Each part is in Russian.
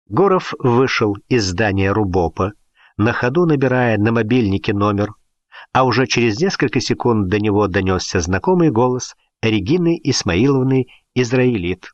Гуров вышел из здания РУБОПа, на ходу набирая на мобильнике номер, а уже через несколько секунд до него донесся знакомый голос Регины Исмаиловны Израилит.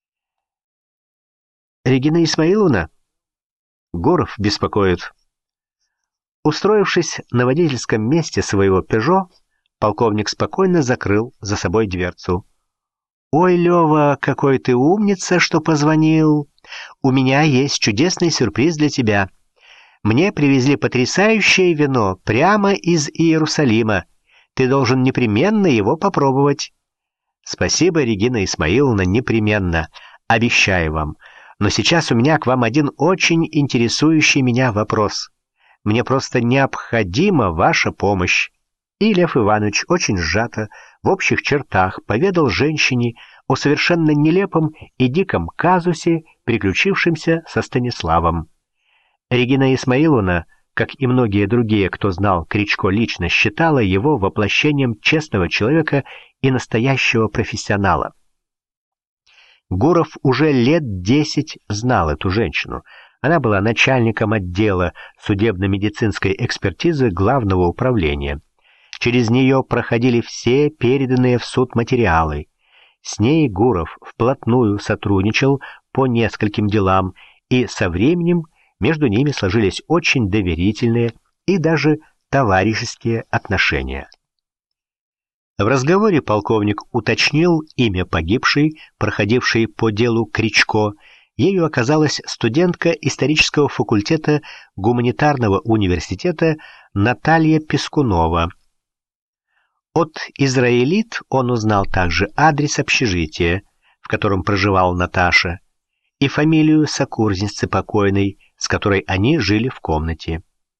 «Регина Исмаиловна?» Гуров беспокоит. Устроившись на водительском месте своего «Пежо», полковник спокойно закрыл за собой дверцу. «Ой, Лева, какой ты умница, что позвонил! У меня есть чудесный сюрприз для тебя. Мне привезли потрясающее вино прямо из Иерусалима. Ты должен непременно его попробовать». «Спасибо, Регина Исмаиловна, непременно. Обещаю вам. Но сейчас у меня к вам один очень интересующий меня вопрос. Мне просто необходима ваша помощь». И Лев Иванович очень сжато, в общих чертах, поведал женщине о совершенно нелепом и диком казусе, приключившемся со Станиславом. Регина Исмаиловна, как и многие другие, кто знал Кричко лично, считала его воплощением честного человека и настоящего профессионала. Гуров уже лет 10 знал эту женщину. Она была начальником отдела судебно-медицинской экспертизы Главного управления. Через нее проходили все переданные в суд материалы. С ней Гуров вплотную сотрудничал по нескольким делам, и со временем между ними сложились очень доверительные и даже товарищеские отношения. В разговоре полковник уточнил имя погибшей, проходившей по делу Кричко. Ею оказалась студентка исторического факультета гуманитарного университета Наталья Пискунова. От Израилит он узнал также адрес общежития, в котором проживала Наташа, и фамилию сокурсницы покойной, с которой они жили в комнате.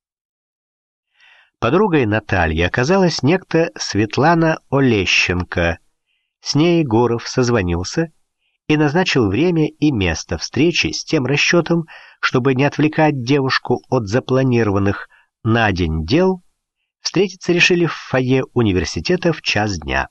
Подругой Натальи оказалась некто Светлана Олещенко. С ней Гуров созвонился и назначил время и место встречи с тем расчетом, чтобы не отвлекать девушку от запланированных на день дел. Встретиться решили в фойе университета в час дня.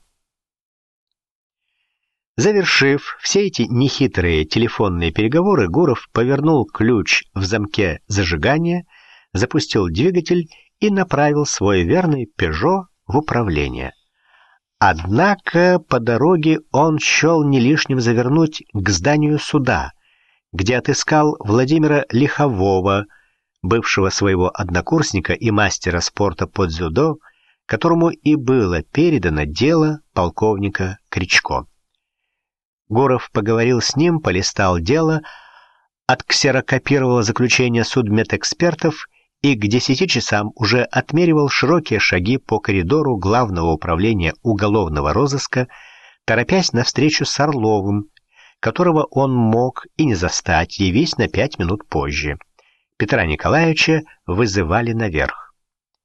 Завершив все эти нехитрые телефонные переговоры, Гуров повернул ключ в замке зажигания, запустил двигатель и направил свой верный «Пежо» в управление. Однако по дороге он счел не лишним завернуть к зданию суда, где отыскал Владимира Лихового, бывшего своего однокурсника и мастера спорта по дзюдо, которому и было передано дело полковника Кричко. Гуров поговорил с ним, полистал дело, отксерокопировал заключение судмедэкспертов и к 10 часам уже отмеривал широкие шаги по коридору Главного управления уголовного розыска, торопясь на встречу с Орловым, которого он мог и не застать, явись на 5 минут позже. Петра Николаевича вызывали наверх.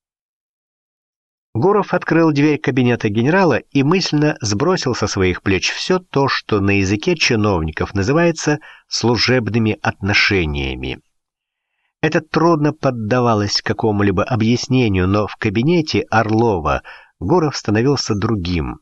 Гуров открыл дверь кабинета генерала и мысленно сбросил со своих плеч все то, что на языке чиновников называется служебными отношениями. Это трудно поддавалось какому-либо объяснению, но в кабинете Орлова Гуров становился другим.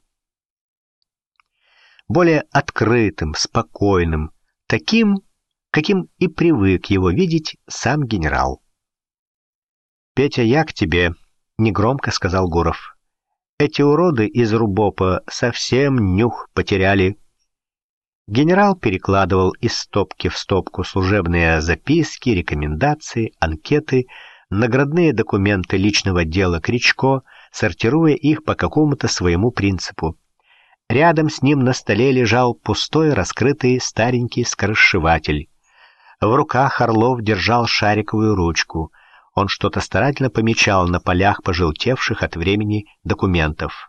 Более открытым, спокойным, таким, каким и привык его видеть сам генерал. «Петя, я к тебе», — негромко сказал Гуров. «Эти уроды из РУБОПа совсем нюх потеряли». Генерал перекладывал из стопки в стопку служебные записки, рекомендации, анкеты, наградные документы личного дела Кричко, сортируя их по какому-то своему принципу. Рядом с ним на столе лежал пустой, раскрытый старенький скоросшиватель. В руках Орлов держал шариковую ручку. Он что-то старательно помечал на полях пожелтевших от времени документов.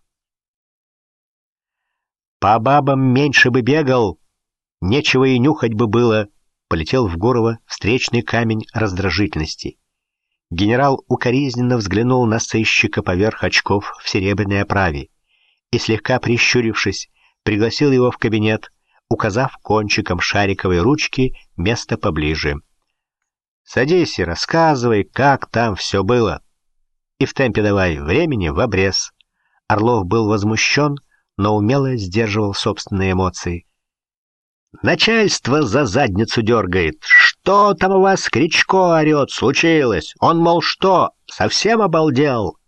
«По бабам меньше бы бегал, нечего и нюхать бы было», — полетел в Гурова встречный камень раздражительности. Генерал укоризненно взглянул на сыщика поверх очков в серебряной оправе и, слегка прищурившись, пригласил его в кабинет, указав кончиком шариковой ручки место поближе. «Садись и рассказывай, как там все было. И в темпе давай, времени в обрез». Орлов был возмущен, но умело сдерживал собственные эмоции. «Начальство за задницу дергает. «Что там у вас Кричко орет? Случилось? Он, мол, что, совсем обалдел?»